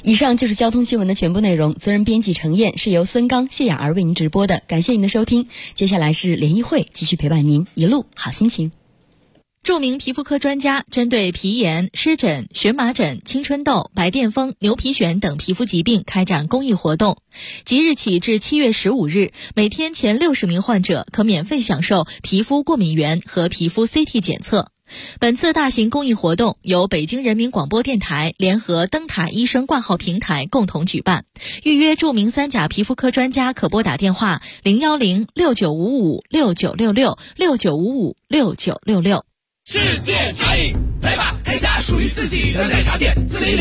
以上就是交通新闻的全部内容，责任编辑程燕，是由孙刚、谢雅儿为您直播的。感谢您的收听，接下来是联谊会继续陪伴您，一路好心情。 著名皮肤科专家针对皮炎、湿疹、荨麻疹、青春痘、白癜风、牛皮癣等皮肤疾病开展公益活动。即日起至7月15日，每天前60名患者可免费享受皮肤过敏原和皮肤 CT 检测。本次大型公益活动由北京人民广播电台联合灯塔医生挂号平台共同举办。预约著名三甲皮肤科专家可拨打电话010-6955-6966 世界茶饮，来吧，开家属于自己的奶茶店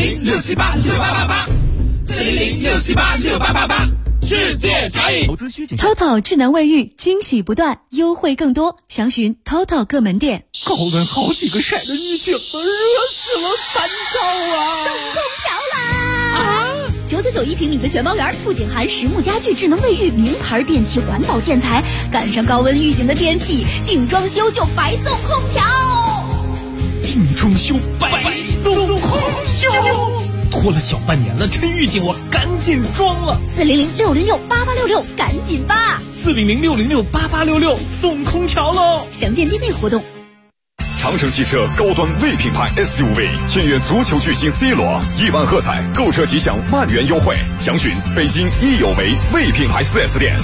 ，400-678-6888，400-678-6888，世界茶饮。投资需谨慎。 TOTO 智能卫浴，惊喜不断，优惠更多，详询 TOTO 各门店。 高温好几个晒的预警了，热死了，烦躁啊！ 送空调啦！999一平米的全包园，不仅含实木家具、智能卫浴、名牌电器、环保建材，赶上高温预警的天气，定装修就白送空调。 定装修白送空调，拖了小半年了，趁预警我赶紧装了。 400-606-8866，赶紧吧 ！400-606-8866，送空调喽！ 详见店内活动。 长城汽车高端 V 品牌 SUV 签约足球巨星 C 罗，1万喝彩，购车即享万元优惠。详询北京益友维 V 品牌 4S 店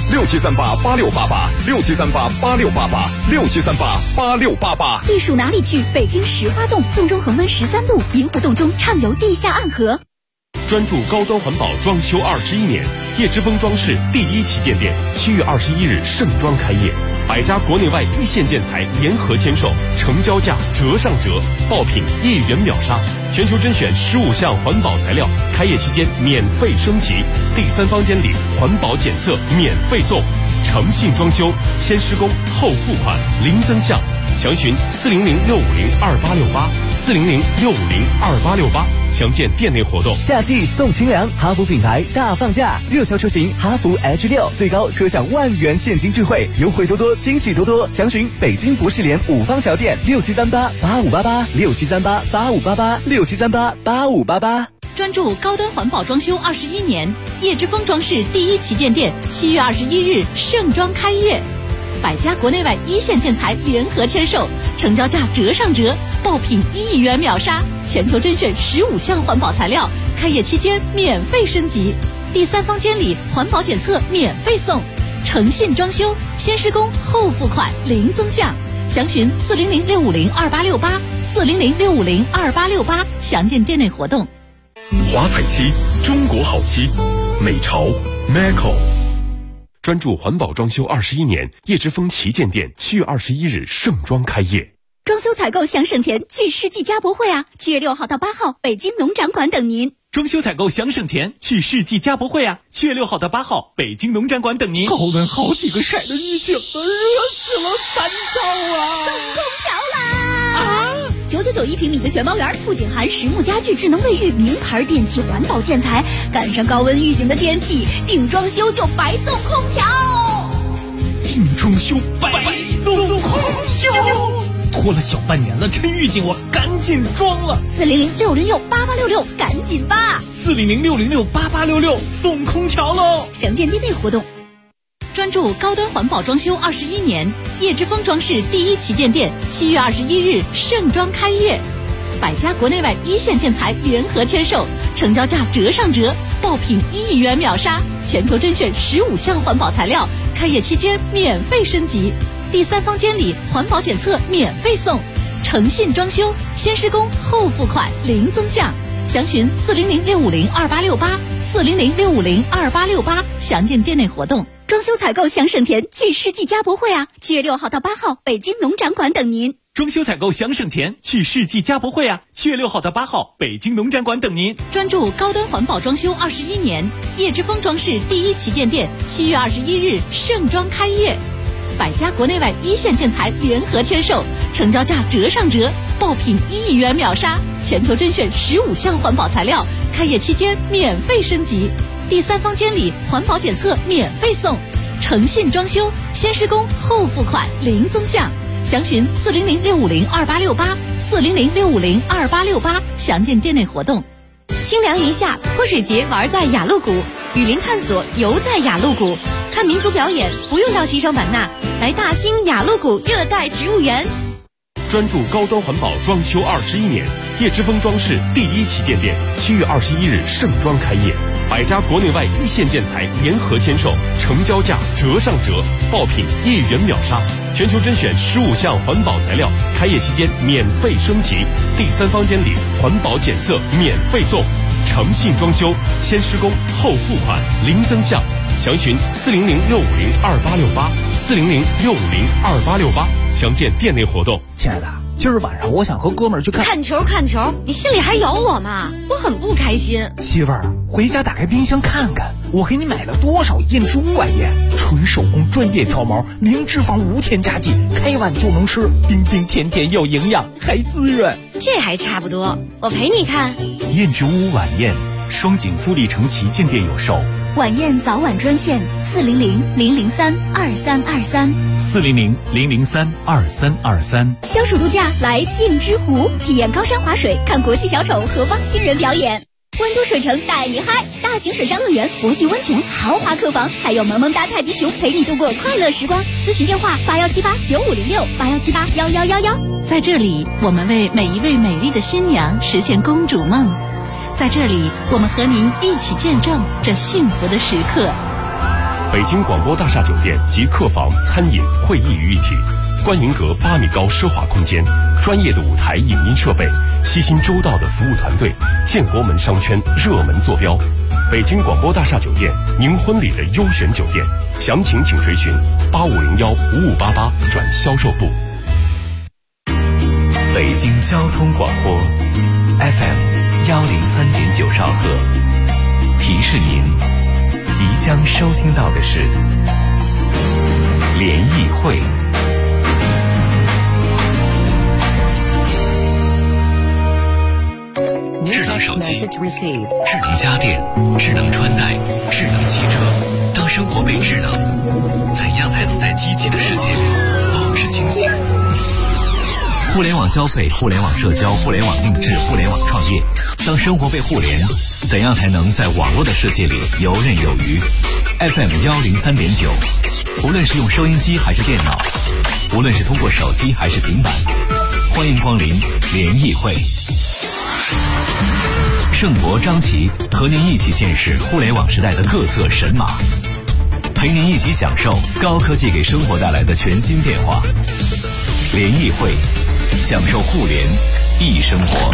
，67388688，67388688，67388688。 避暑哪里去？北京石花洞，洞中恒温13度，银湖洞中畅游地下暗河。 专注高端环保装修21年，叶之峰装饰第1旗舰店7月21日盛装开业，100家国内外一线建材联合签售，成交价折上折，爆品1元秒杀，全球甄选15项环保材料，开业期间免费升级，第3方监理环保检测免费送，诚信装修，先施工后付款，零增项。详询400-650-2868，400-650-2868，详见店内活动。 夏季送清凉，哈弗品牌大放价，热销车型哈弗 H6，最高可享万元现金智慧，优惠多多，惊喜多多。详询北京博士联5方桥店，6738-8588，6738-8588，6738-8588。 专注高端环保装修21年，叶之峰装饰第1旗舰店7月21日盛装开业，100家国内外一线建材联合签售，成交价折上折，爆品1亿元秒杀，全球甄选15项环保材料，开业期间免费升级，第3方监理环保检测免费送，诚信装修，先施工后付款，零增项。详询400-650-2868，400-650-2868，详见店内活动。 华彩漆，中国好漆，美潮 Maco。 专注环保装修21年，叶之峰旗舰店7月21日盛装开业。 装修采购想省钱，去世纪家博会啊！7月6号到8号，北京农展馆等您。 装修采购想省钱，去世纪家博会啊！7月6号到8号，北京农展馆等您。高温好几个晒的预警了，热死了，烦躁啊！ 送空调啦！999一平米的全包园，不仅含实木家具、智能卫浴、名牌电器、环保建材，赶上高温预警的天气，定装修就白送空调。 定装修白送空调，拖了小半年了，趁预警我赶紧装了。 400-606-8866，赶紧吧 ！400-606-8866，送空调喽！ 详见店内活动。专注高端环保装修21年，叶之峰装饰第1旗舰店7月21日盛装开业，100家国内外一线建材联合签售，成交价折上折，爆品1亿元秒杀，全球甄选15项环保材料，开业期间免费升级，第3方监理环保检测免费送，诚信装修，先施工后付款，零增项。详询400-650-2868，400-650-2868，详见店内活动。装修采购想省钱，去世纪家博会啊！7月6号到8号，北京农展馆等您。 装修采购想省钱，去世纪家博会啊！7月6号到8号，北京农展馆等您。 专注高端环保装修21年，叶之峰装饰第1旗舰店7月21日盛装开业，100家国内外一线建材联合签售，成交价折上折，爆品1亿元秒杀，全球甄选15项环保材料，开业期间免费升级，第3方监理环保检测免费送，诚信装修，先施工后付款，零增项。详询400-650-2868，400-650-2868，详见店内活动。 清凉一夏，泼水节玩在雅鹿谷，雨林探索游在雅鹿谷，看民族表演不用到西双版纳，来大兴雅鹿谷热带植物园。 专注高端环保装修21年，叶之峰装饰第1旗舰店7月21日盛装开业，100家国内外一线建材联合签售，成交价折上折，爆品1元秒杀，全球甄选15项环保材料，开业期间免费升级，第3方监理，环保检测免费送，诚信装修，先施工后付款，零增项，详询400-650-2868，400-650-2868，详见店内活动。 亲爱的，今儿晚上我想和哥们儿去看球，你心里还有我吗？我很不开心。 媳妇儿，回家打开冰箱看看，我给你买了多少燕之屋晚宴，纯手工专业挑毛，零脂肪无添加剂，开碗就能吃，冰冰甜甜有营养，还滋润。 这还差不多，我陪你看。 燕之屋晚宴，双井富力城旗舰店有售。 晚宴早晚专线 400-003-2323，400-003-2323。 消暑度假来镜之湖，体验高山滑水，看国际小丑和帮新人表演。温都水城带你嗨，大型水上乐园、佛系温泉、豪华客房，还有萌萌哒泰迪熊陪你度过快乐时光。咨询电话81789506，81781111。 在这里，我们为每一位美丽的新娘实现公主梦。在这里，我们和您一起见证这幸福的时刻。 北京广播大厦酒店集客房、餐饮、会议于一体，观云阁8米高奢华空间，专业的舞台影音设备，悉心周到的服务团队，建国门商圈热门坐标。北京广播大厦酒店，您婚礼的优选酒店，详情请垂询8501-5588转销售部。 北京交通广播 FM103.9兆赫，提示您即将收听到的是联谊会。智能手机、智能家电、智能穿戴、智能汽车，当生活被智能，怎样才能在机器的世界里保持清醒？互联网消费、互联网社交、互联网定制、互联网创业，当生活被互联，怎样才能在网络的世界里游刃有余？ FM103.9，无论是用收音机还是电脑，无论是通过手机还是平板，欢迎光临联谊会。盛博、张琪和您一起见识互联网时代的各色神马，陪您一起享受高科技给生活带来的全新变化。联谊会，享受互联易生活。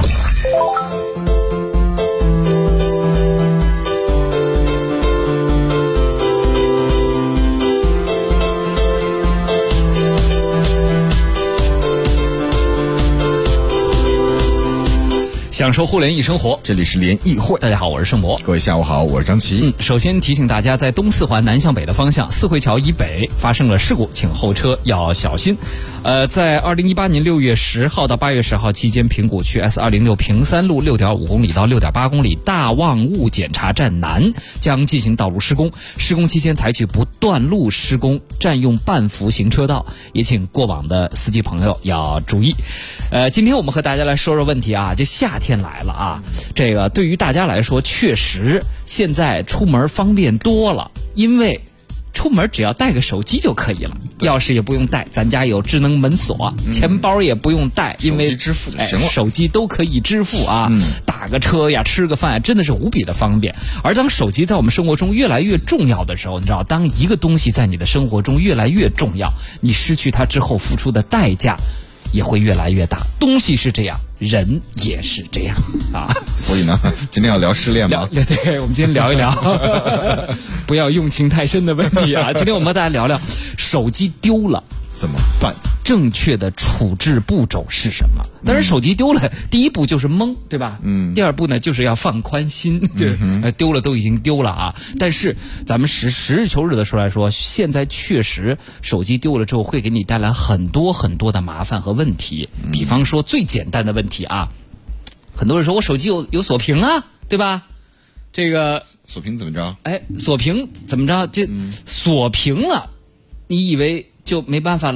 享受互联易生活，这里是联谊会。大家好，我是盛博。 各位下午好，我是张琪。 首先提醒大家，在东四环南向北的方向，四惠桥以北发生了事故，请后车要小心。在2018年6月10号到8月10号期间，平谷区 S206 平三路6.5公里到6.8公里大望雾检查站南将进行道路施工，施工期间采取不断路施工，占用半幅行车道，也请过往的司机朋友要注意。今天我们和大家来说说问题啊，这夏天来了啊，这个对于大家来说确实现在出门方便多了，因为出门只要带个手机就可以了，钥匙也不用带，咱家有智能门锁，钱包也不用带，因为手机支付就行了， 手机都可以支付啊，打个车呀，吃个饭，真的是无比的方便。而当手机在我们生活中越来越重要的时候，你知道，当一个东西在你的生活中越来越重要，你失去它之后付出的代价也会越来越大。东西是这样，人也是这样啊。 所以呢，今天要聊失恋吗？ 对，我们今天聊一聊不要用情太深的问题啊。今天我们和大家聊聊手机丢了怎么办， 正确的处置步骤是什么？当然手机丢了，第一步就是懵，对吧？第二步呢就是要放宽心，丢了都已经丢了啊。但是咱们实事求是的说来说，现在确实手机丢了之后会给你带来很多很多的麻烦和问题。比方说最简单的问题啊，很多人说我手机有锁屏啊，对吧？这个锁屏怎么着？ 锁屏怎么着？这锁屏了，你以为就没办法了吗？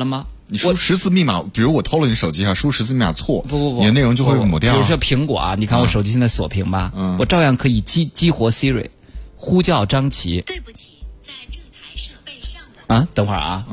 你输10次密码，比如我偷了你手机输10次密码错， 不， 你的内容就会抹掉。 比如说苹果啊，你看我手机现在锁屏吧，我照样可以激活 Siri， 呼叫张琪。 对不起，在这台设备上啊，等会儿啊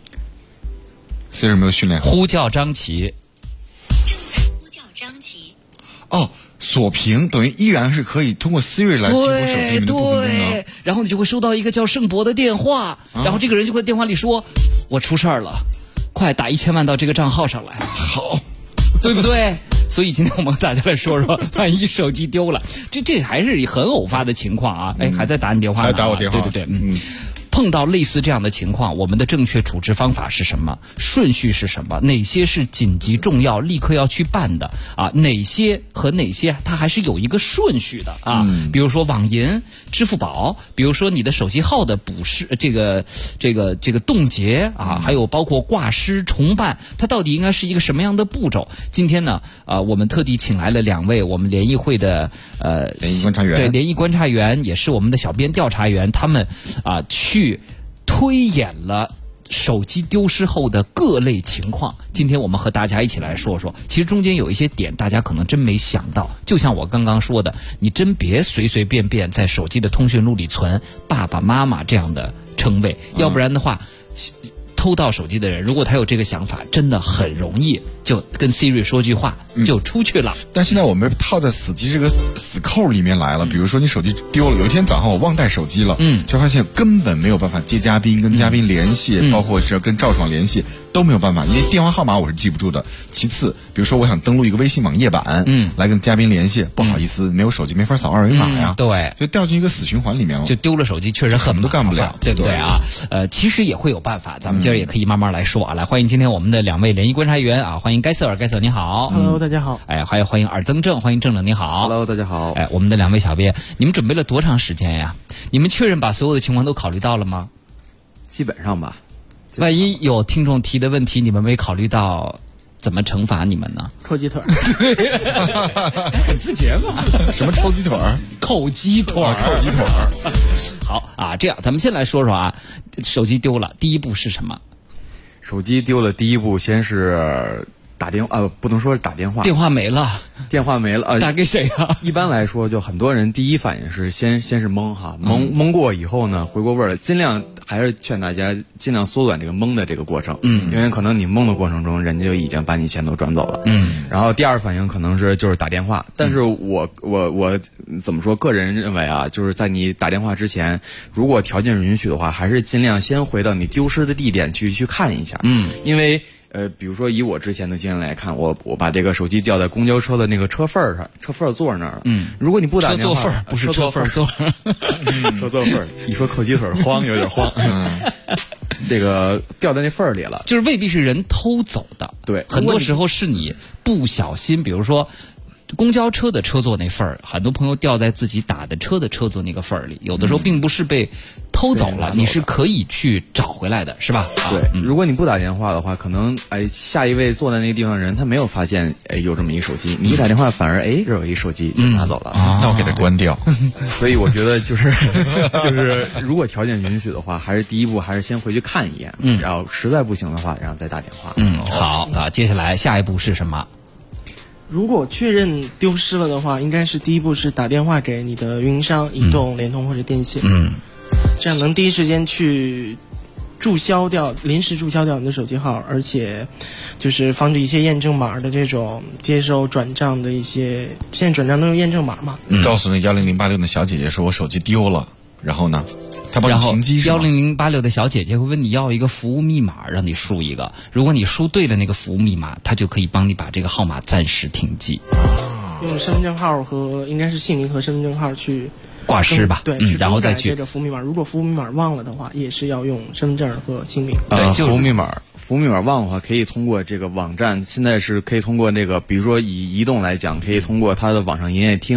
，Siri 没有训练好。 呼叫张琪。 正在呼叫张琪。 哦，锁屏等于依然是可以通过 Siri 来激活手机里面的部分功能。 然后你就会收到一个叫盛博的电话，然后这个人就会在电话里说：“我出事儿了，快打1000万到这个账号上来。” 好， 对不对？所以今天我们大家来说说，万一手机丢了，这还是很偶发的情况啊！还在打你电话呢， 还打我电话， 对，碰到类似这样的情况，我们的正确处置方法是什么？顺序是什么？哪些是紧急重要立刻要去办的啊？哪些和哪些它还是有一个顺序的啊？比如说网银、支付宝，比如说你的手机号的补失这个冻结啊，还有包括挂失重办，它到底应该是一个什么样的步骤？今天呢，我们特地请来了2位我们联谊会的联谊观察员， 对，联谊观察员也是我们的小编调查员，他们去推演了手机丢失后的各类情况。今天我们和大家一起来说说，其实中间有一些点大家可能真没想到，就像我刚刚说的，你真别随随便便在手机的通讯录里存爸爸妈妈这样的称谓，要不然的话偷盗手机的人，如果他有这个想法，真的很容易就跟 Siri 说句话就出去了。 但现在我们套在死机这个死扣里面来了。比如说你手机丢了，有一天早上我忘带手机了，就发现根本没有办法接嘉宾，跟嘉宾联系，包括是跟赵爽联系都没有办法，因为电话号码我是记不住的。其次，比如说我想登录一个微信网页版，来跟嘉宾联系，不好意思，没有手机没法扫2维码呀， 对， 就掉进一个死循环里面了， 就丢了手机确实什么都干不了， 对不对啊？其实也会有办法，咱们今儿也可以慢慢来说啊。来，欢迎今天我们的2位联谊观察员啊，欢迎盖瑟尔，盖瑟尔你好 ，Hello， 大家好， 还有欢迎尔增正，欢迎正正你好 ，Hello， 大家好， 我们的2位小编，你们准备了多长时间呀？你们确认把所有的情况都考虑到了吗？ 基本上吧。 万一有听众提的问题，你们没考虑到，怎么惩罚你们呢？ 扣鸡腿很自觉嘛。 什么抽鸡腿？ 扣鸡腿， 扣鸡腿。 好啊，这样咱们先来说说啊，手机丢了，第一步是什么？ 手机丢了，第一步先是打电话，不能说是打电话， 电话没了，打给谁啊？ 一般来说，就很多人第一反应是先是蒙哈，蒙过以后呢，回过味儿，尽量还是劝大家尽量缩短这个蒙的这个过程，因为可能你蒙的过程中，人家就已经把你钱都转走了，然后第二反应可能就是打电话，但是我怎么说？个人认为啊，就是在你打电话之前，如果条件允许的话，还是尽量先回到你丢失的地点去看一下，因为。比如说以我之前的经验来看，我把这个手机掉在公交车的那个车缝上，车缝座那儿。如果你不打电话， 车座缝不是车缝座， 车座缝。一说扣鸡腿慌，有点慌。这个掉在那缝里了， 就是未必是人偷走的， 对， 很多时候是你不小心，比如说。公交车的车座那份儿，很多朋友掉在自己打的车的车座那个份儿里，有的时候并不是被偷走了，你是可以去找回来的，是吧？ 对，如果你不打电话的话，可能下一位坐在那个地方的人他没有发现有这么一手机，你一打电话反而这有一手机就拿走了， 那我给它关掉。 所以我觉得就是如果条件允许的话，还是第一步还是先回去看一眼，然后实在不行的话，然后再打电话。 好啊，接下来下一步是什么？ 如果确认丢失了的话，应该是第一步是打电话给你的运营商，移动、联通或者电信，这样能第一时间去临时注销掉你的手机号，而且就是防止一些验证码的这种接收转账的一些，现在转账都用验证码嘛。 告诉那1086的小姐姐说我手机丢了，然后呢？ 然后10086的小姐姐会问你要一个服务密码，让你输一个。如果你输对了那个服务密码，她就可以帮你把这个号码暂时停机。 用身份证号和应该是姓名和身份证号去挂失吧， 对， 然后再去这个服务密码。如果服务密码忘了的话，也是要用身份证和姓名。 对，服务密码忘的话，可以通过这个网站，现在是可以通过这个，比如说以移动来讲，可以通过它的网上营业厅。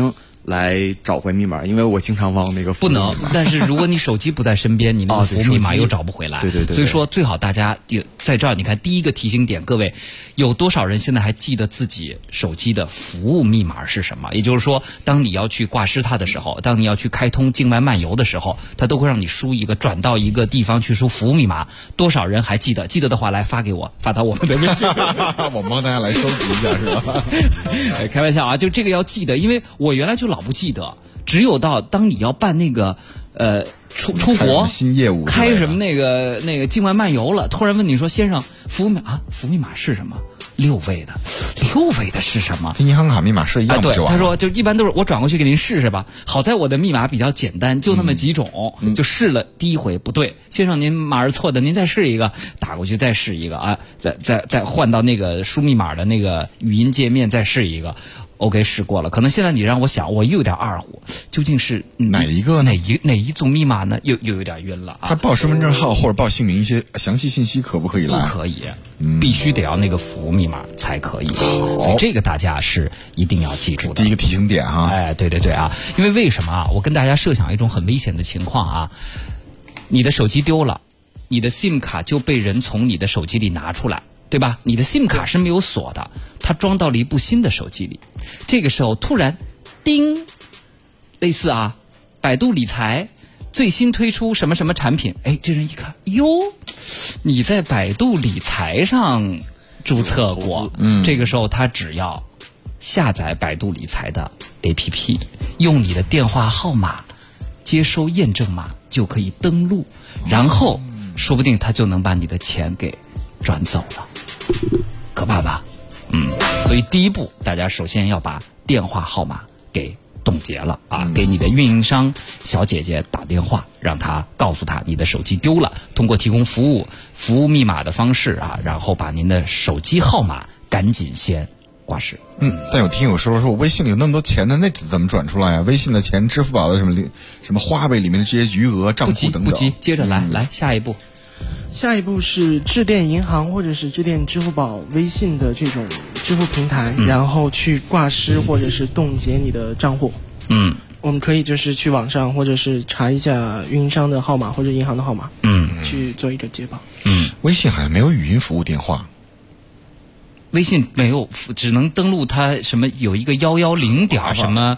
来找回密码，因为我经常忘那个服务密码。 不能，但是如果你手机不在身边，你那个服务密码又找不回来。 对。 所以说最好大家在这儿，你看第一个提醒点，各位有多少人现在还记得自己手机的服务密码是什么？也就是说，当你要去挂失它的时候，当你要去开通境外漫游的时候，它都会让你输一个转到一个地方去输服务密码。多少人还记得？记得的话来发给我，发到我们的微信。 我们帮大家来收集一下，是吧？ 开玩笑啊，就这个要记得，因为我原来就老不记得，只有到当你要办那个出国新业务， 开什么那个境外漫游了，突然问你说先生，服务密码是什么？6位的是什么？ 跟银行卡密码是一样的， 对，他说就一般都是我转过去给您试试吧。好在我的密码比较简单，就那么几种，就试了第一回不对，先生您码是错的，您再试一个，打过去再试一个啊，再换到那个输密码的那个语音界面再试一个。OK， 试过了，可能现在你让我想，我又有点二胡，究竟是哪一个呢？ 哪一组密码呢？又有点晕了啊！ 他报身份证号或者报姓名一些详细信息可不可以来？ 不可以，必须得要那个服务密码才可以。所以这个大家是一定要记住的。 第一个提醒点哈， 哎，对啊，因为为什么啊？我跟大家设想一种很危险的情况啊，你的手机丢了，你的 SIM 卡就被人从你的手机里拿出来。对吧？你的 SIM 卡是没有锁的，它装到了一部新的手机里。这个时候突然，叮，类似百度理财最新推出什么什么产品，哎，这人一看，哟，你在百度理财上注册过，这个时候他只要下载百度理财的 APP， 用你的电话号码接收验证码就可以登录，然后说不定他就能把你的钱给转走了。可怕吧？所以第一步，大家首先要把电话号码给冻结了啊，给你的运营商小姐姐打电话，让她告诉她你的手机丢了，通过提供服务密码的方式啊，然后把您的手机号码赶紧先挂失。 但有听友说我微信里有那么多钱呢，那怎么转出来呀？微信的钱、支付宝的什么花呗里面的这些余额、账户等等。 不急，接着来下一步。 下一步是致电银行或者是致电支付宝、微信的这种支付平台，然后去挂失或者是冻结你的账户。我们可以就是去网上或者是查一下运营商的号码或者银行的号码，去做一个解绑。 微信好像没有语音服务电话。 微信没有，只能登录它什么有一个110点什么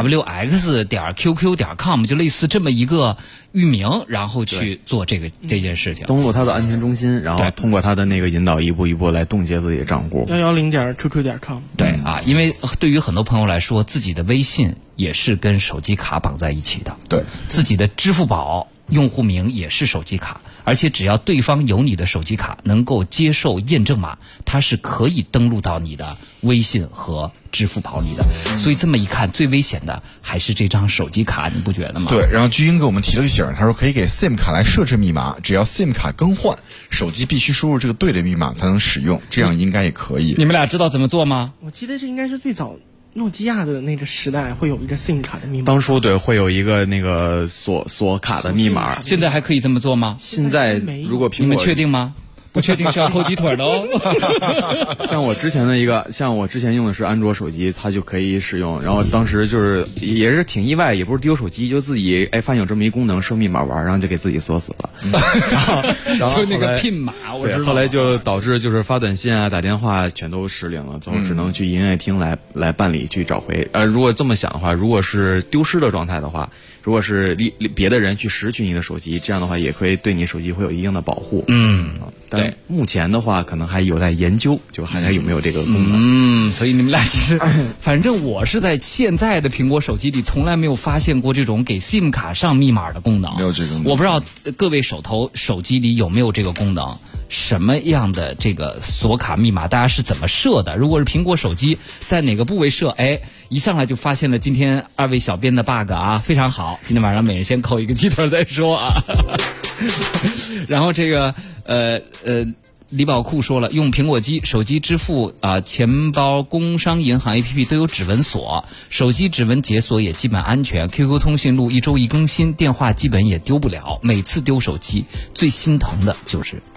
wx 点 qq 点 com， 就类似这么一个域名，然后去做这件事情。 登录它的安全中心，然后通过它的那个引导，一步一步来冻结自己的账户。 110点 qq 点 com。 对啊，因为对于很多朋友来说，自己的微信也是跟手机卡绑在一起的。 对， 自己的支付宝用户名也是手机卡，而且只要对方有你的手机卡，能够接受验证码，它是可以登录到你的微信和支付宝里的。所以这么一看，最危险的还是这张手机卡，你不觉得吗？ 对，然后巨婴给我们提了个醒，他说可以给 SIM 卡来设置密码，只要 SIM 卡更换，手机必须输入这个对的密码才能使用，这样应该也可以。 你们俩知道怎么做吗？ 我记得这应该是最早诺基亚的那个时代会有一个 SIM 卡的密码， 当初对会有一个那个锁卡的密码， 现在还可以这么做吗？ 现在如果苹果， 你们确定吗？不确定是要抠鸡腿的哦。 像我之前用的是安卓手机，它就可以使用。然后当时就是也是挺意外，也不是丢手机，就自己发现有这么一功能设密码玩，然后就给自己锁死了。然后就那个 PIN 码，我知道。 后来就导致就是发短信啊、打电话全都失灵了，最后只能去营业厅来办理去找回。如果这么想的话，如果是丢失的状态的话，如果是别的人去拾取你的手机，这样的话也可以对你手机会有一定的保护。但目前的话可能还有待研究，就还有没有这个功能。 所以你们俩其实，反正我是在现在的苹果手机里从来没有发现过这种给 SIM 卡上密码的功能。 没有这个功能。 我不知道各位手机里有没有这个功能。什么样的这个锁卡密码大家是怎么设的？如果是苹果手机在哪个部位设，一上来就发现了今天二位小编的 bug 啊，非常好，今天晚上每人先扣一个鸡腿再说啊。然后这个李宝库说了，用苹果手机支付钱包、工商银行 APP 都有指纹锁，手机指纹解锁也基本安全。QQ 通讯录1周1更新，电话基本也丢不了。每次丢手机最心疼的就是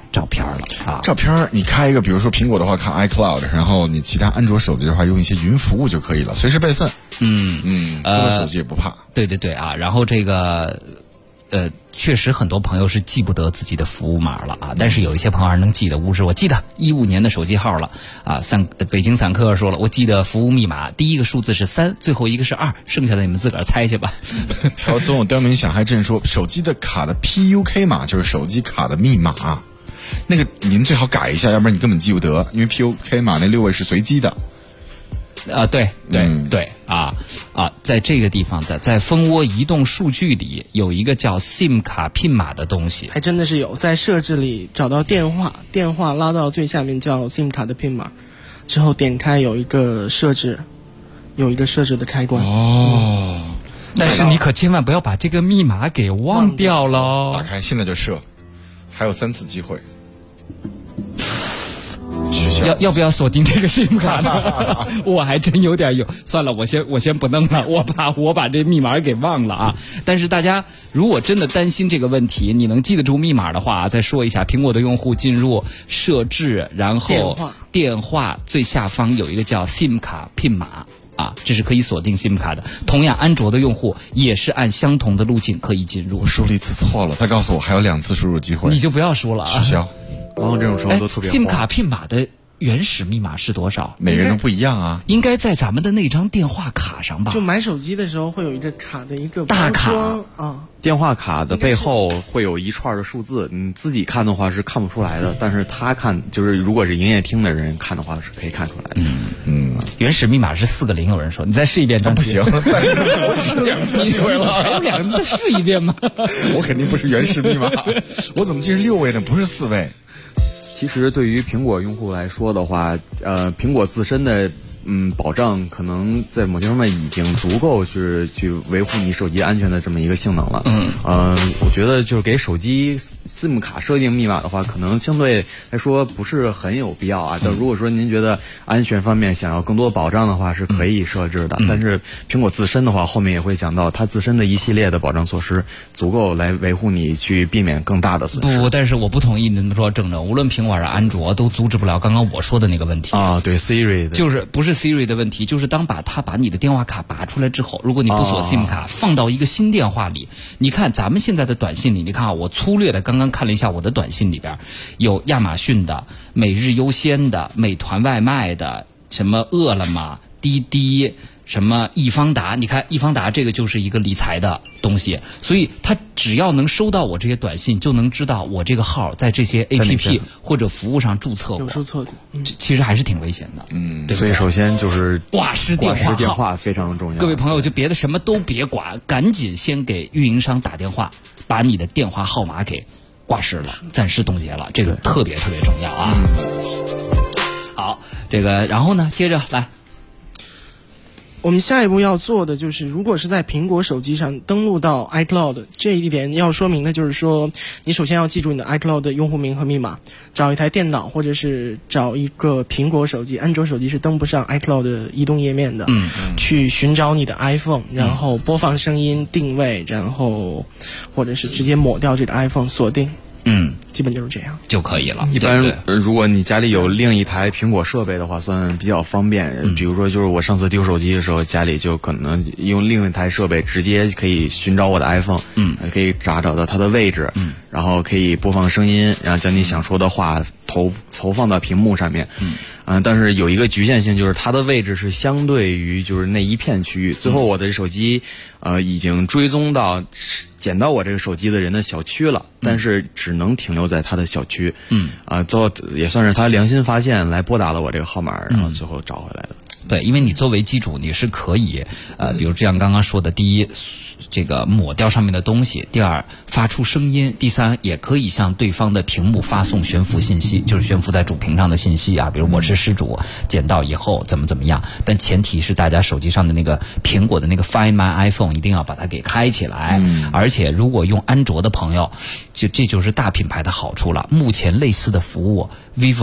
照片了啊。 照片你开一个，比如说苹果的话看 iCloud， 然后你其他安卓手机的话用一些云服务就可以了，随时备份。多手机也不怕。 对对对啊，然后这个。确实很多朋友是记不得自己的服务码了啊，但是有一些朋友还能记得。我记得15年的手机号了啊。北京散客说了，我记得服务密码，第一个数字是3，最后一个是2，剩下的你们自个儿猜去吧。 还有总有刁民想害朕说，手机的卡的 PUK 码就是手机卡的密码，那个您最好改一下，要不然你根本记不得，因为 PUK 码那6位是随机的。 对，在这个地方在蜂窝移动数据里有一个叫 SIM 卡 PIN 码的东西， 还真的是有，在设置里找到电话拉到最下面叫 SIM 卡的 PIN 码，之后点开有一个设置的开关。 但是你可千万不要把这个密码给忘掉了。 打开现在就设，还有3次机会。 要不要锁定这个 SIM 卡呢？我还真有点算了，我先不弄了，我把这密码给忘了啊。但是大家如果真的担心这个问题，你能记得住密码的话，再说一下，苹果的用户进入设置，然后电话最下方有一个叫 SIM 卡 PIN 码啊，这是可以锁定 SIM 卡的。同样，安卓的用户也是按相同的路径可以进入。 我输了1次错了，他告诉我还有2次输入机会， 你就不要输了啊， 取消。 往往这种时候都特别 SIM 卡 PIN 码的原始密码是多少？ 每个人都不一样啊。 应该在咱们的那张电话卡上吧？ 就买手机的时候会有一个卡的一个大卡啊。 电话卡的背后会有一串的数字，你自己看的话是看不出来的，但是他看就是如果是营业厅的人看的话是可以看出来的。 原始密码是4个0，有人说，你再试一遍。 不行，我只是2次机会了， 还有2次，试一遍吗？ 我肯定不是原始密码，我怎么记是6位呢？不是4位。 其实对于苹果用户来说的话，苹果自身的保障可能在某些方面已经足够去维护你手机安全的这么一个性能了。我觉得就是给手机 SIM 卡设定密码的话，可能相对来说不是很有必要啊。但如果说您觉得安全方面想要更多保障的话，是可以设置的。但是苹果自身的话，后面也会讲到它自身的一系列的保障措施，足够来维护你去避免更大的损失。 不，但是我不同意您说郑无论苹果还是安卓都阻止不了刚刚我说的那个问题啊。对 Siri 的就是不是 Siri 的问题，就是当把你的电话卡拔出来之后，如果你不锁 SIM 卡，放到一个新电话里，你看咱们现在的短信里，你看啊，我粗略的刚刚看了一下我的短信里边，有亚马逊的、每日优先的、美团外卖的、什么饿了么、滴滴。什么易方达，你看易方达这个就是一个理财的东西，所以他只要能收到我这些短信，就能知道我这个号在这些 APP 或者服务上注册过。 有注册过， 其实还是挺危险的。对， 所以首先就是挂失电话非常重要。 各位朋友，就别的什么都别管，赶紧先给运营商打电话，把你的电话号码给挂失了，暂时冻结了，这个特别特别重要啊。好，这个然后呢，接着来。 我们下一步要做的就是，如果是在苹果手机上登录到 iCloud， 这一点要说明的就是说，你首先要记住你的 iCloud 的用户名和密码，找一台电脑或者是找一个苹果手机，安卓手机是登不上 iCloud 的移动页面的，去寻找你的 iPhone， 然后播放声音、定位，然后或者是直接抹掉这个 iPhone 锁定。基本就是这样就可以了。 一般如果你家里有另一台苹果设备的话，算比较方便。比如说，就是我上次丢手机的时候，家里就可能用另一台设备直接可以寻找我的 iPhone，可以找到它的位置，然后可以播放声音，然后将你想说的话投放到屏幕上面。但是有一个局限性，就是它的位置是相对于就是那一片区域。最后我的手机已经追踪到捡到我这个手机的人的小区了，但是只能停留在他的小区。最后也算是他良心发现，来拨打了我这个号码，然后最后找回来的。 对，因为你作为机主，你是可以比如这样刚刚说的，第一，这个抹掉上面的东西；第二，发出声音；第三，也可以向对方的屏幕发送悬浮信息，就是悬浮在主屏上的信息啊，比如我是失主，捡到以后怎么样。但前提是大家手机上的那个苹果的那个 Find My iPhone 一定要把它给开起来。而且如果用安卓的朋友，这就是大品牌的好处了。目前类似的服务 vivo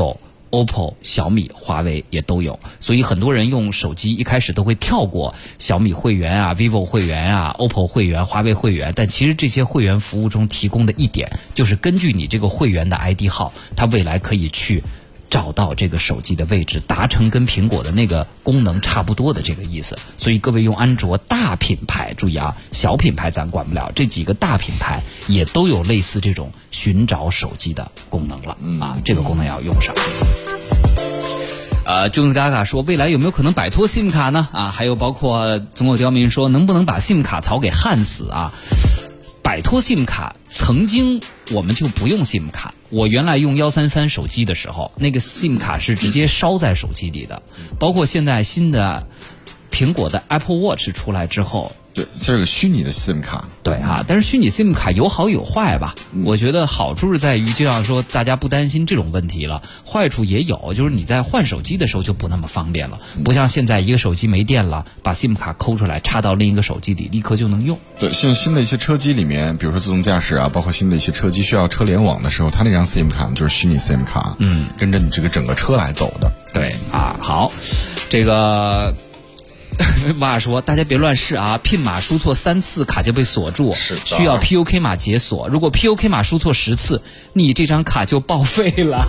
OPPO、小米、华为也都有，所以很多人用手机一开始都会跳过小米会员啊、vivo 会员啊、OPPO 会员、华为会员，但其实这些会员服务中提供的一点，就是根据你这个会员的 ID 号，它未来可以去找到这个手机的位置，达成跟苹果的那个功能差不多的这个意思。所以各位用安卓大品牌，注意啊，小品牌咱管不了，这几个大品牌也都有类似这种寻找手机的功能了啊，这个功能要用上。Jones Gaga 说未来有没有可能摆脱 SIM 卡呢？啊，还有包括总有刁民说能不能把 SIM 卡槽给焊死啊？摆脱 SIM 卡，曾经我们就不用 SIM 卡。我原来用133手机的时候，那个 SIM 卡是直接烧在手机里的。包括现在新的苹果的 Apple Watch 出来之后， 对，这个虚拟的 SIM 卡， 对哈，但是虚拟 SIM 卡有好有坏吧。我觉得好处是在于，就像说大家不担心这种问题了，坏处也有，就是你在换手机的时候就不那么方便了，不像现在一个手机没电了，把 SIM 卡抠出来插到另一个手机里，立刻就能用。 对，现在新的一些车机里面，比如说自动驾驶啊，包括新的一些车机需要车联网的时候，它那张 SIM 卡就是虚拟 SIM 卡，跟着你这个整个车来走的。 对啊，好，这个。哇说大家别乱试啊，PIN 码输错3次卡就被锁住，需要 POK 码解锁，如果 POK 码输错10次，你这张卡就报废了。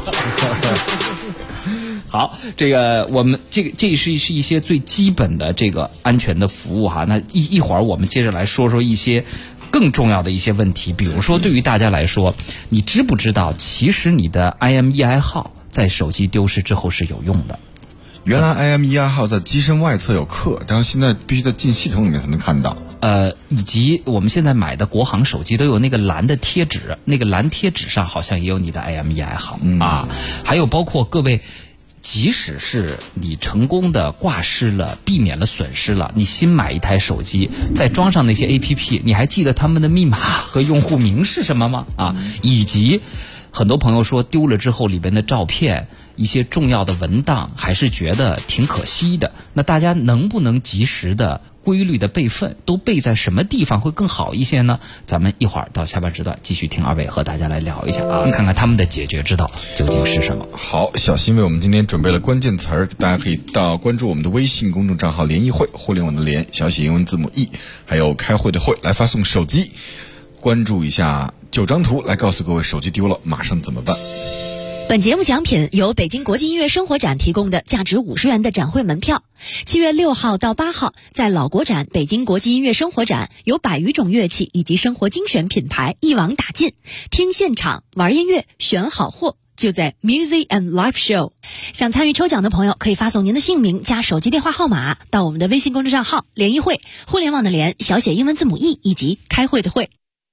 好，这个我们这是一些最基本的这个安全的服务哈。那一会儿我们接着来说说一些更重要的一些问题，比如说对于大家来说，你知不知道其实你的 IMEI 号在手机丢失之后是有用的？ 原来 IMEI 号在机身外侧有刻，但是现在必须在进系统里面才能看到。 以及我们现在买的国行手机都有那个蓝的贴纸，那个蓝贴纸上好像也有你的 IMEI 号啊。还有包括各位，即使是你成功的挂失了，避免了损失了，你新买一台手机，再装上那些 APP， 你还记得他们的密码和用户名是什么吗？啊，以及很多朋友说丢了之后里边的照片，一些重要的文档还是觉得挺可惜的，那大家能不能及时的规律的备份，都备在什么地方会更好一些呢？咱们一会儿到下半时段继续听二位和大家来聊一下啊，看看他们的解决之道究竟是什么。 好，小新为我们今天准备了关键词儿，大家可以到关注我们的微信公众账号联谊会，互联网的联，小写英文字母 E， 还有开会的会，来发送手机，关注一下9张图，来告诉各位手机丢了马上怎么办。 本节目奖品由北京国际音乐生活展提供的价值50元的展会门票。7月6号到8号，在老国展、北京国际音乐生活展，有100余种乐器以及生活精选品牌一网打尽，听现场，玩音乐，选好货。就在 Music and Live Show。 想参与抽奖的朋友可以发送您的姓名加手机电话号码到我们的微信公众账号联谊会，互联网的联，小写英文字母 E 以及开会的会。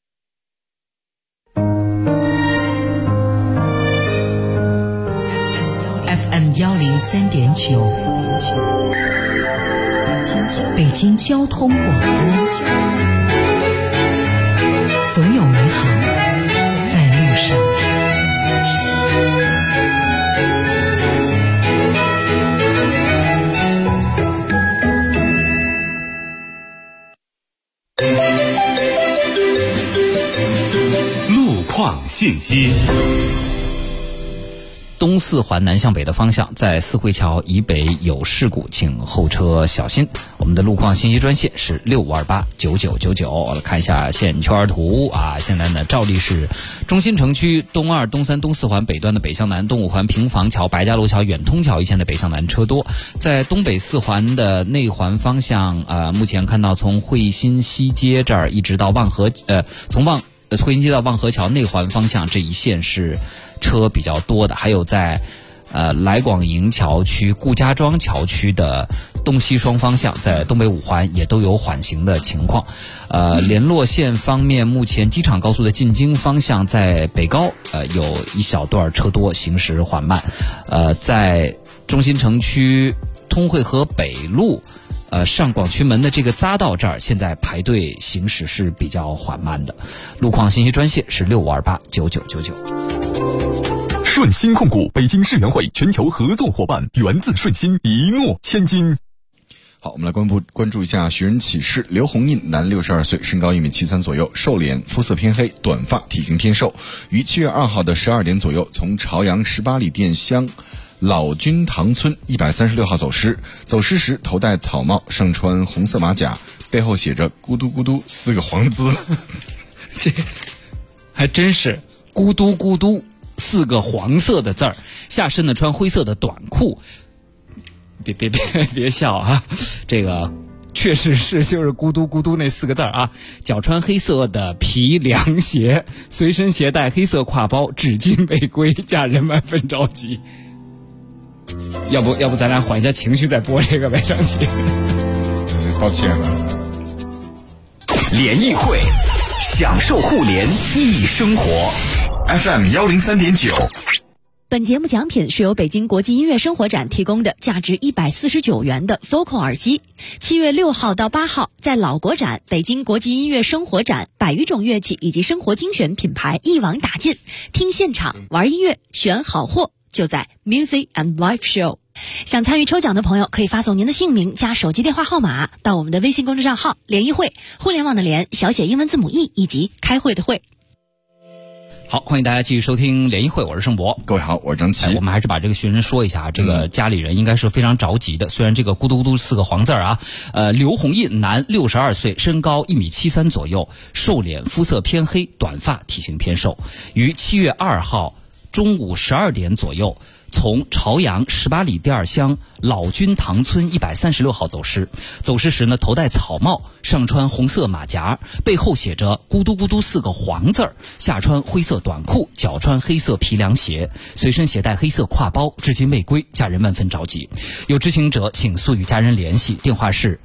FM 103.9，北京交通广播，总有美好在路上。 路况信息。 东四环南向北的方向，在四惠桥以北有事故，请后车小心。我们的路况信息专线是65289999。我来看一下线圈图啊，现在呢，照例是中心城区东2、东3、东4环北端的北向南、东5环平房桥、白家路桥、远通桥一线的北向南车多。在东北4环的内环方向，目前看到从汇新西街这儿一直到望河，从汇新街到望河桥内环方向这一线是车比较多的，还有在来广营桥区、顾家庄桥区的东西双方向，在东北5环也都有缓行的情况。联络线方面，目前机场高速的进京方向在北高有一小段车多，行驶缓慢。在中心城区通惠河北路上广渠门的这个匝道这儿，现在排队行驶是比较缓慢的。路况信息专线是65289999。 顺鑫控股，北京世园会全球合作伙伴，源自顺鑫，一诺千金。 好，我们来关注一下寻人启事。刘红印，男，62岁，身高1.73米左右，瘦脸，肤色偏黑，短发，体型偏瘦。于7月2号的12点左右，从朝阳18里店乡老君堂村136号走失，走失时头戴草帽，上穿红色马甲，背后写着咕嘟咕嘟4个黄字。 这还真是咕嘟咕嘟4个黄色的字儿，下身呢穿灰色的短裤。别笑啊，这个确实是就是咕嘟咕嘟那4个字啊。脚穿黑色的皮凉鞋，随身携带黑色挎包，至今未归，家人万分着急。要不咱俩缓一下情绪再播这个呗，张琪。 抱歉。 联谊会，享受互联易生活。 FM 103.9。 本节目奖品是由北京国际音乐生活展提供的价值149元的 Focal 耳机。7月6号到8号，在老国展、北京国际音乐生活展，100余种乐器以及生活精选品牌一网打尽，听现场，玩音乐，选好货，就在 Music and Live Show。想参与抽奖的朋友，可以发送您的姓名加手机电话号码到我们的微信公众账号“联谊会”，互联网的联，小写英文字母 E 以及开会的会。 好，欢迎大家继续收听联谊会，我是盛博。 各位好，我是张琪。 我们还是把这个寻人说一下，这个家里人应该是非常着急的。虽然这个咕嘟咕嘟4个黄字啊，刘红印，男，62岁，身高1.73米左右，瘦脸，肤色偏黑，短发，体型偏瘦，于7月2号中午12点左右，从朝阳18里第2乡老君堂村136号走失。走失时呢，头戴草帽，上穿红色马甲，背后写着咕嘟咕嘟4个黄字儿，下穿灰色短裤，脚穿黑色皮凉鞋，随身携带黑色挎包，至今未归，家人万分着急。有知情者请速与家人联系，电话是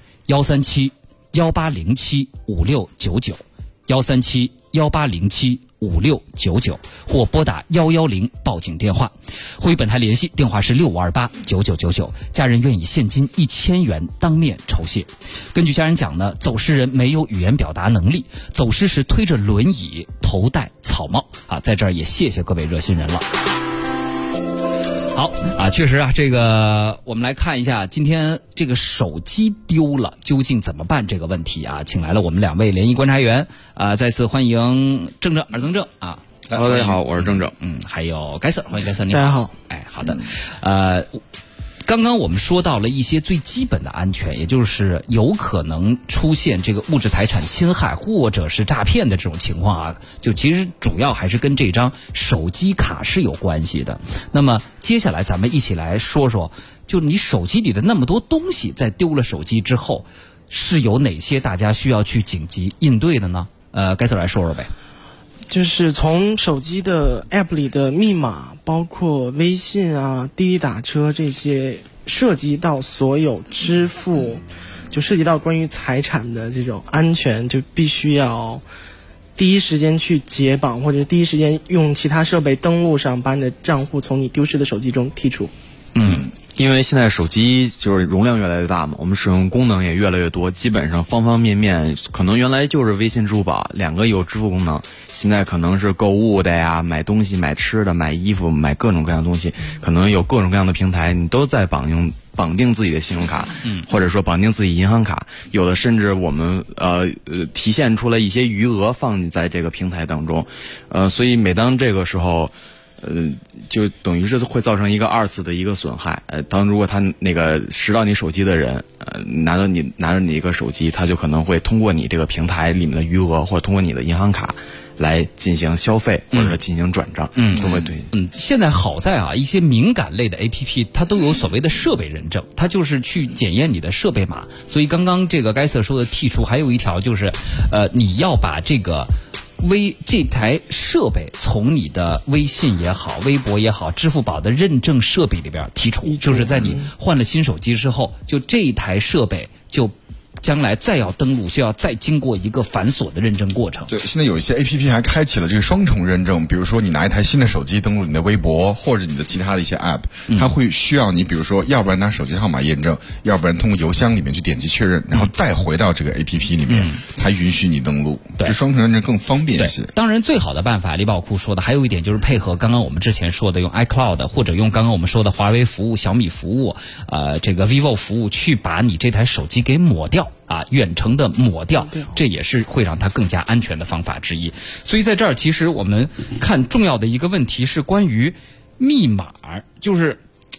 137-1807-5699，137-1807-5699，或拨打110报警电话。或与本台联系，电话是6528-9999，家人愿以现金1000元当面酬谢。根据家人讲呢，走失人没有语言表达能力，走失时推着轮椅，头戴草帽啊，在这儿也谢谢各位热心人了。好啊，确实啊，这个我们来看一下今天这个手机丢了究竟怎么办这个问题啊，请来了我们2位联谊观察员啊，再次欢迎郑尔增正啊。 Hello， 大家好，我是郑正。 还有盖瑟，欢迎盖瑟，你好。 大家好。 哎，好的。刚刚我们说到了一些最基本的安全，也就是有可能出现这个物质财产侵害或者是诈骗的这种情况啊，就其实主要还是跟这张手机卡是有关系的。那么接下来咱们一起来说说，就你手机里的那么多东西，在丢了手机之后，是有哪些大家需要去紧急应对的呢？盖瑟来说说呗。 就是从手机的 App 里的密码，包括微信啊、滴滴打车这些，涉及到所有支付，就涉及到关于财产的这种安全，就必须要第一时间去解绑，或者第一时间用其他设备登录上，把你的账户从你丢失的手机中剔除。 因为现在手机就是容量越来越大嘛，我们使用功能也越来越多，基本上方方面面，可能原来就是微信、支付宝2个有支付功能，现在可能是购物的呀、买东西、买吃的、买衣服、买各种各样的东西，可能有各种各样的平台，你都在绑定自己的信用卡，或者说绑定自己银行卡，有的甚至我们体现出来一些余额放在这个平台当中，所以每当这个时候。就等于是会造成一个2次的一个损害。如果他那个拾到你手机的人，拿着你一个手机，他就可能会通过你这个平台里面的余额，或者通过你的银行卡来进行消费，或者进行转账。都会对。 现在好在啊，一些敏感类的 APP 它都有所谓的设备认证，它就是去检验你的设备码。所以刚刚这个盖瑟说的剔除，还有一条就是，你要把这台设备从你的微信也好、微博也好、支付宝的认证设备里边剔除，就是在你换了新手机之后，就这一台设备就将来再要登录，就要再经过一个繁琐的认证过程。 对，现在有一些 APP 还开启了这个双重认证，比如说你拿一台新的手机登录你的微博或者你的其他的一些 App，它会需要你，比如说要不然拿手机号码验证，要不然通过邮箱里面去点击确认，然后再回到这个 APP 里面，才允许你登录。这双重认证更方便一些。 当然，最好的办法，李宝库说的还有一点就是配合刚刚我们之前说的用 iCloud 或者用刚刚我们说的华为服务、小米服务、这个 vivo 服务去把你这台手机给抹掉。远程的抹掉，这也是会让它更加安全的方法之一。所以在这儿，其实我们看重要的一个问题是关于密码，就是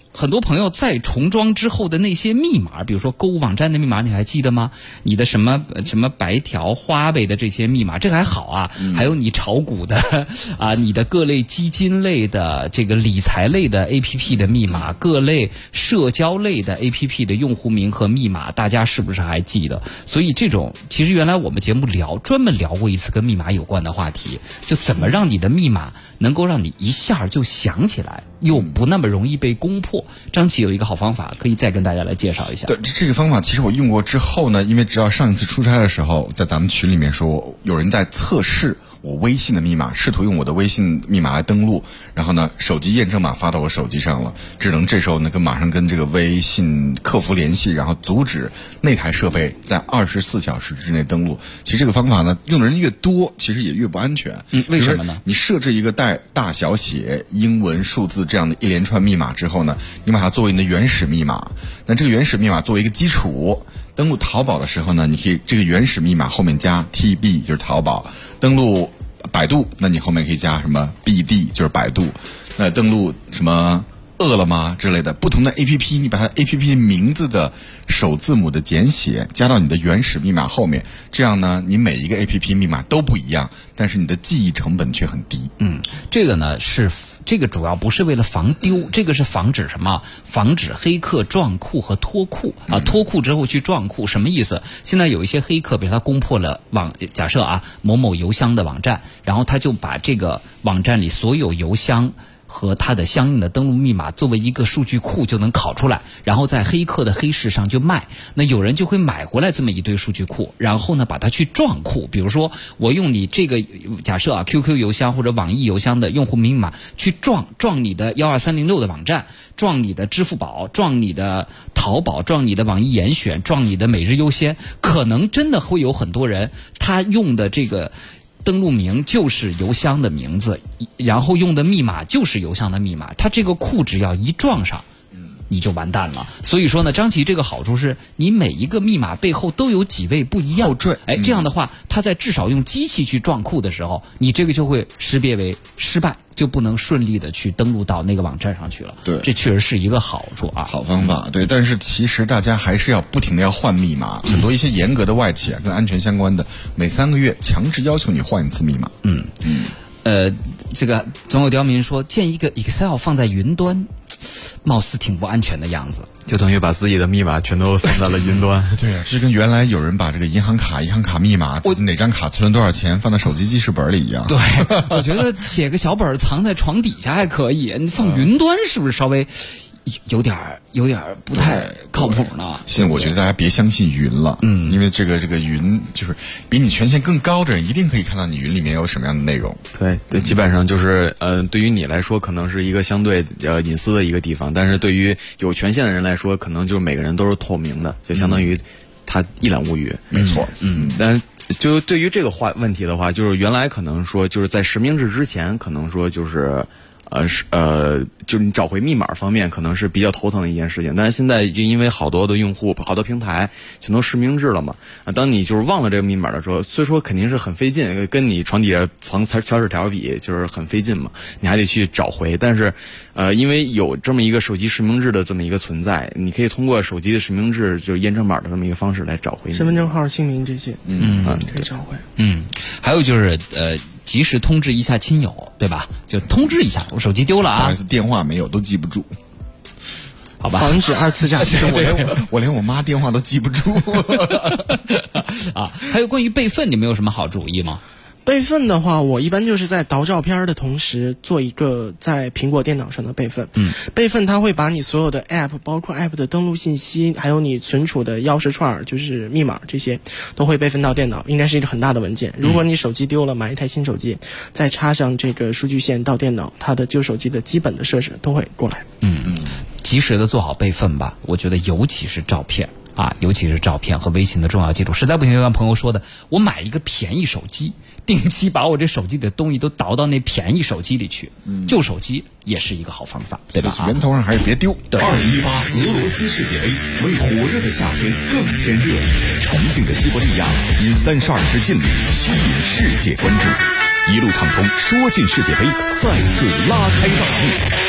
很多朋友在重装之后的那些密码，比如说购物网站的密码，你还记得吗？你的什么白条、花呗的这些密码，这个还好啊。还有你炒股的啊，你的各类基金类的、这个理财类的 APP 的密码，各类社交类的 APP 的用户名和密码，大家是不是还记得？所以这种其实原来我们节目专门聊过一次跟密码有关的话题，就怎么让你的密码能够让你一下就想起来，又不那么容易被攻破。张琪有一个好方法，可以再跟大家来介绍一下。 对，这个方法其实我用过之后呢，因为只要上一次出差的时候，在咱们群里面说有人在测试我微信的密码，试图用我的微信密码来登录，然后呢，手机验证码发到我手机上了，只能这时候呢马上跟这个微信客服联系，然后阻止那台设备在24小时之内登录。其实这个方法呢，用的人越多，其实也越不安全。 为什么呢？ 你设置一个带大小写、英文、数字这样的一连串密码之后呢，你把它作为你的原始密码，那这个原始密码作为一个基础。登录淘宝的时候呢，你可以这个原始密码后面加 TB 就是淘宝。登录百度，那你后面可以加什么 BD 就是百度。那登录什么饿了么之类的不同的 APP， 你把它 APP 名字的首字母的简写加到你的原始密码后面，这样呢，你每一个 APP 密码都不一样，但是你的记忆成本却很低。 这个呢这个主要不是为了防丢，这个是防止什么？防止黑客撞库和脱库啊！脱库之后去撞库，什么意思？现在有一些黑客，比如他攻破了假设啊某某邮箱的网站，然后他就把这个网站里所有邮箱和它的相应的登录密码作为一个数据库就能拷出来，然后在黑客的黑市上就卖。那有人就会买回来这么一堆数据库，然后呢把它去撞库。比如说我用你这个假设啊 QQ 邮箱或者网易邮箱的用户密码去撞你的12306的网站，撞你的支付宝，撞你的淘宝，撞你的网易严选，撞你的每日优先。可能真的会有很多人他用的这个登录名就是邮箱的名字，然后用的密码就是邮箱的密码，它这个库只要一撞上，你就完蛋了。所以说呢，张琪这个好处是你每一个密码背后都有几位不一样后缀， 这样的话，它在至少用机器去撞库的时候，你这个就会识别为失败，就不能顺利的去登录到那个网站上去了。 对， 这确实是一个好处啊， 好方法。对，但是其实大家还是要不停的要换密码，很多一些严格的外企跟安全相关的，每3个月强制要求你换一次密码。 这个总有刁民说建一个 Excel 放在云端，貌似挺不安全的样子， 就等于把自己的密码全都放在了云端。 对啊，这跟原来有人把这个银行卡密码，我哪张卡存了多少钱放到手机记事本里一样。 对，我觉得写个小本藏在床底下还可以，你放云端是不是稍微有点不太靠谱呢？ 现在我觉得大家别相信云了，因为这个云就是比你权限更高的人一定可以看到你云里面有什么样的内容。 对，基本上就是对于你来说可能是一个相对隐私的一个地方，但是对于有权限的人来说，可能就是每个人都是透明的，就相当于他一览无余。 没错， 但就对于这个问题的话，就是原来可能说就是在实名制之前，可能说就是就是你找回密码方面可能是比较头疼的一件事情，但是现在已经因为好多的用户、好多平台全都实名制了嘛，当你就是忘了这个密码的时候，虽说肯定是很费劲，跟你床底下藏小纸条比就是很费劲嘛，你还得去找回。但是因为有这么一个手机实名制的这么一个存在，你可以通过手机的实名制就是验证码的这么一个方式来找回你身份证号、姓名这些，可以找回。 还有就是及时通知一下亲友，对吧？就通知一下，我手机丢了啊， 不好意思，电话没有，都记不住。 好吧， 防止2次诈骗。 我连我妈电话都记不住啊。还有关于备份，你们有什么好主意吗？ 备份的话，我一般就是在导照片的同时做一个在苹果电脑上的备份。备份它会把你所有的 App， 包括 App 的登录信息，还有你存储的钥匙串，就是密码这些，都会备份到电脑，应该是一个很大的文件。如果你手机丢了，买一台新手机，再插上这个数据线到电脑，它的旧手机的基本的设置都会过来。 及时的做好备份吧，我觉得尤其是照片啊，尤其是照片和微信的重要记录。实在不行，就像朋友说的，我买一个便宜手机，定期把我这手机的东西都导到那便宜手机里去，旧手机也是一个好方法，对吧？ 源头上还是别丢。 2018俄罗斯世界杯为火热的夏天更添热，沉静的西伯利亚因32支劲旅吸引世界关注，一路畅通，说进世界杯再次拉开大幕。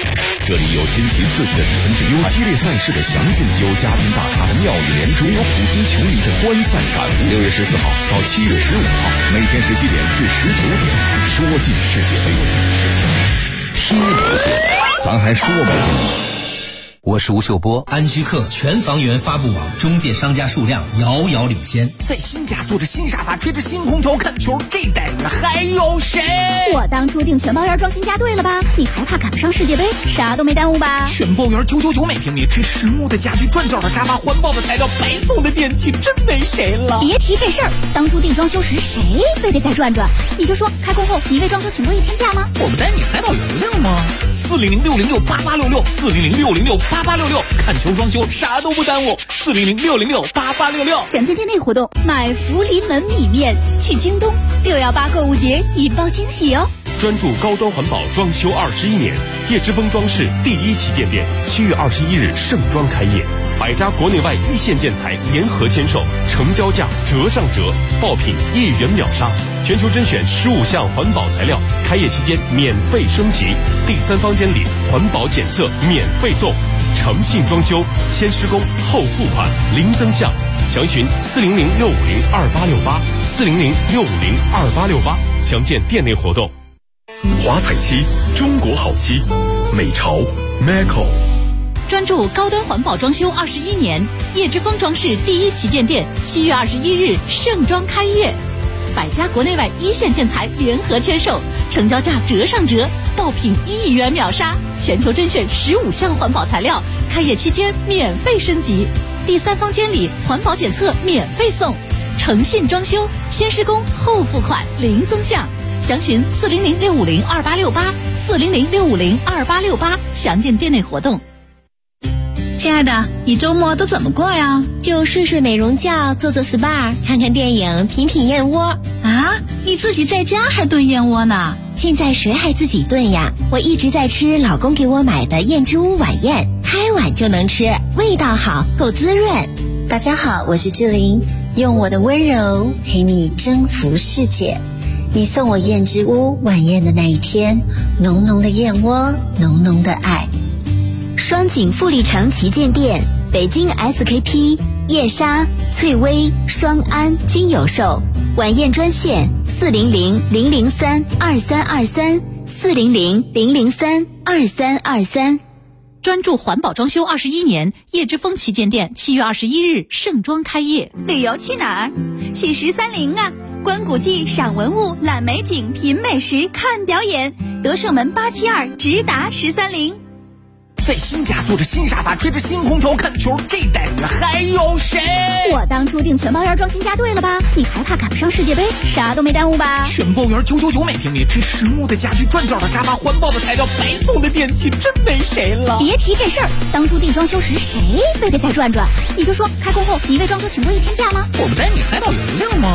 这里有新奇刺激的比分竞赛，有激烈赛事的详尽，有嘉宾大咖的妙语连珠，有普通球迷的观赛感悟。6月14号到7月15号，每天17点至19点，说尽世界杯，听不见，咱还说不尽。 我是吴秀波。安居客全房源发布网中介商家数量遥遥领先， 在新家坐着新沙发，吹着新空调看球，这待遇还有谁？ 我当初订全包园装新家对了吧？你还怕赶不上世界杯？啥都没耽误吧？ 全包园999每平米，这实木的家具、转角的沙发、环保的材料、白送的电器，真没谁了。 别提这事儿，当初订装修时谁非得再转转？你就说开工后你为装修请过1天假吗？ 我不带你海岛邮量吗？400-606-8866，400-606-8866，看球装修啥都不耽误。400-606-8866。 详见店内活动，买福临门米面去京东，618购物节引爆惊喜哦！ 专注高端环保装修21年，叶之峰装饰第1旗舰店7月21日盛装开业，100家国内外一线建材联合签售，成交价折上折，爆品1元秒杀，全球甄选15项环保材料，开业期间免费升级，第3房间里环保检测免费送，诚信装修，先施工后付款，零增项，详询400-650-2868，400-650-2868，详见店内活动。 华彩漆，中国好漆，美潮 Maco。 专注高端环保装修21年，叶之峰装饰第1旗舰店7月21日盛装开业，100家国内外一线建材联合签售，成交价折上折，爆品1元秒杀，全球甄选15项环保材料，开业期间免费升级，第3房间里环保检测免费送，诚信装修，先施工后付款，零增项，详询400-650-2868，400-650-2868，详见店内活动。 亲爱的，你周末都怎么过呀？ 就睡睡美容觉，做做 SPA， 看看电影，品品燕窝。 啊，你自己在家还炖燕窝呢？ 现在谁还自己炖呀？我一直在吃老公给我买的燕之屋晚宴，开碗就能吃，味道好，够滋润。大家好，我是志玲，用我的温柔陪你征服世界。你送我燕之屋晚宴的那一天，浓浓的燕窝，浓浓的爱。双井富力城旗舰店，北京 SKP、叶莎、翠微、双安均有售。晚宴专线400-003-2323，400-003-2323。 专注环保装修21年，叶之峰旗舰店7月21日盛装开业。 旅游去哪儿？去13陵啊！观古迹、赏文物、览美景、品美食、看表演。德胜门872直达13陵。 在新家坐着新沙发，吹着新空调看球，这待遇还有谁？ 我当初订全包园装新家对了吧？你还怕赶不上世界杯？啥都没耽误吧？ 全包园999每平米，这实木的家具、转角的沙发、环保的材料、白送的电器，真没谁了。 别提这事儿，当初订装修时谁非得再转转？你就说开工后你为装修请过1天假吗？ 我不带你海岛邮量吗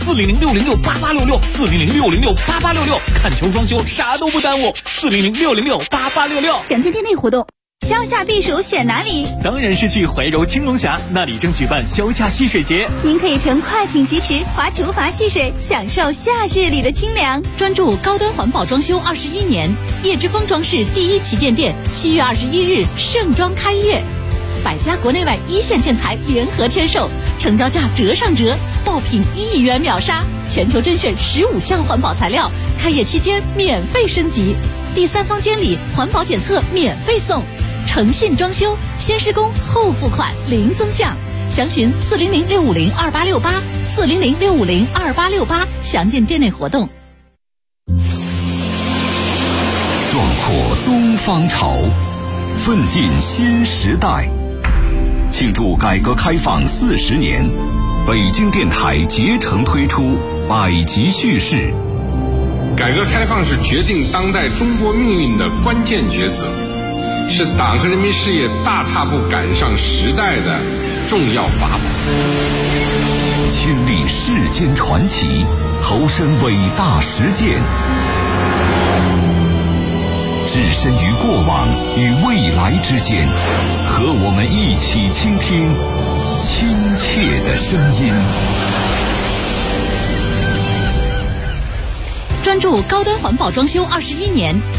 ？400-606-8866，400-606-8866，看球装修啥都不耽误。400-606-8866， 详见店内活动。消夏避暑选哪里？ 当然是去怀柔青龙峡，那里正举办消夏戏水节。 您可以乘快艇疾驰，划竹筏戏水，享受夏日里的清凉。 专注高端环保装修21年，叶之峰装饰第1旗舰店7月21日盛装开业，100家国内外一线建材联合签售，成交价折上折，爆品1元秒杀，全球甄选15项环保材料，开业期间免费升级，第3房间里环保检测免费送，诚信装修，先施工后付款，零增项，详询400-650-2868，400-650-2868，详见店内活动。 壮阔东方潮，奋进新时代，庆祝改革开放40年，北京电台竭诚推出百集叙事。 改革开放是决定当代中国命运的关键抉择，是党和人民事业大踏步赶上时代的重要法宝。 亲历世间传奇，投身伟大实践，置身于过往与未来之间，和我们一起倾听亲切的声音。 专注高端环保装修21年，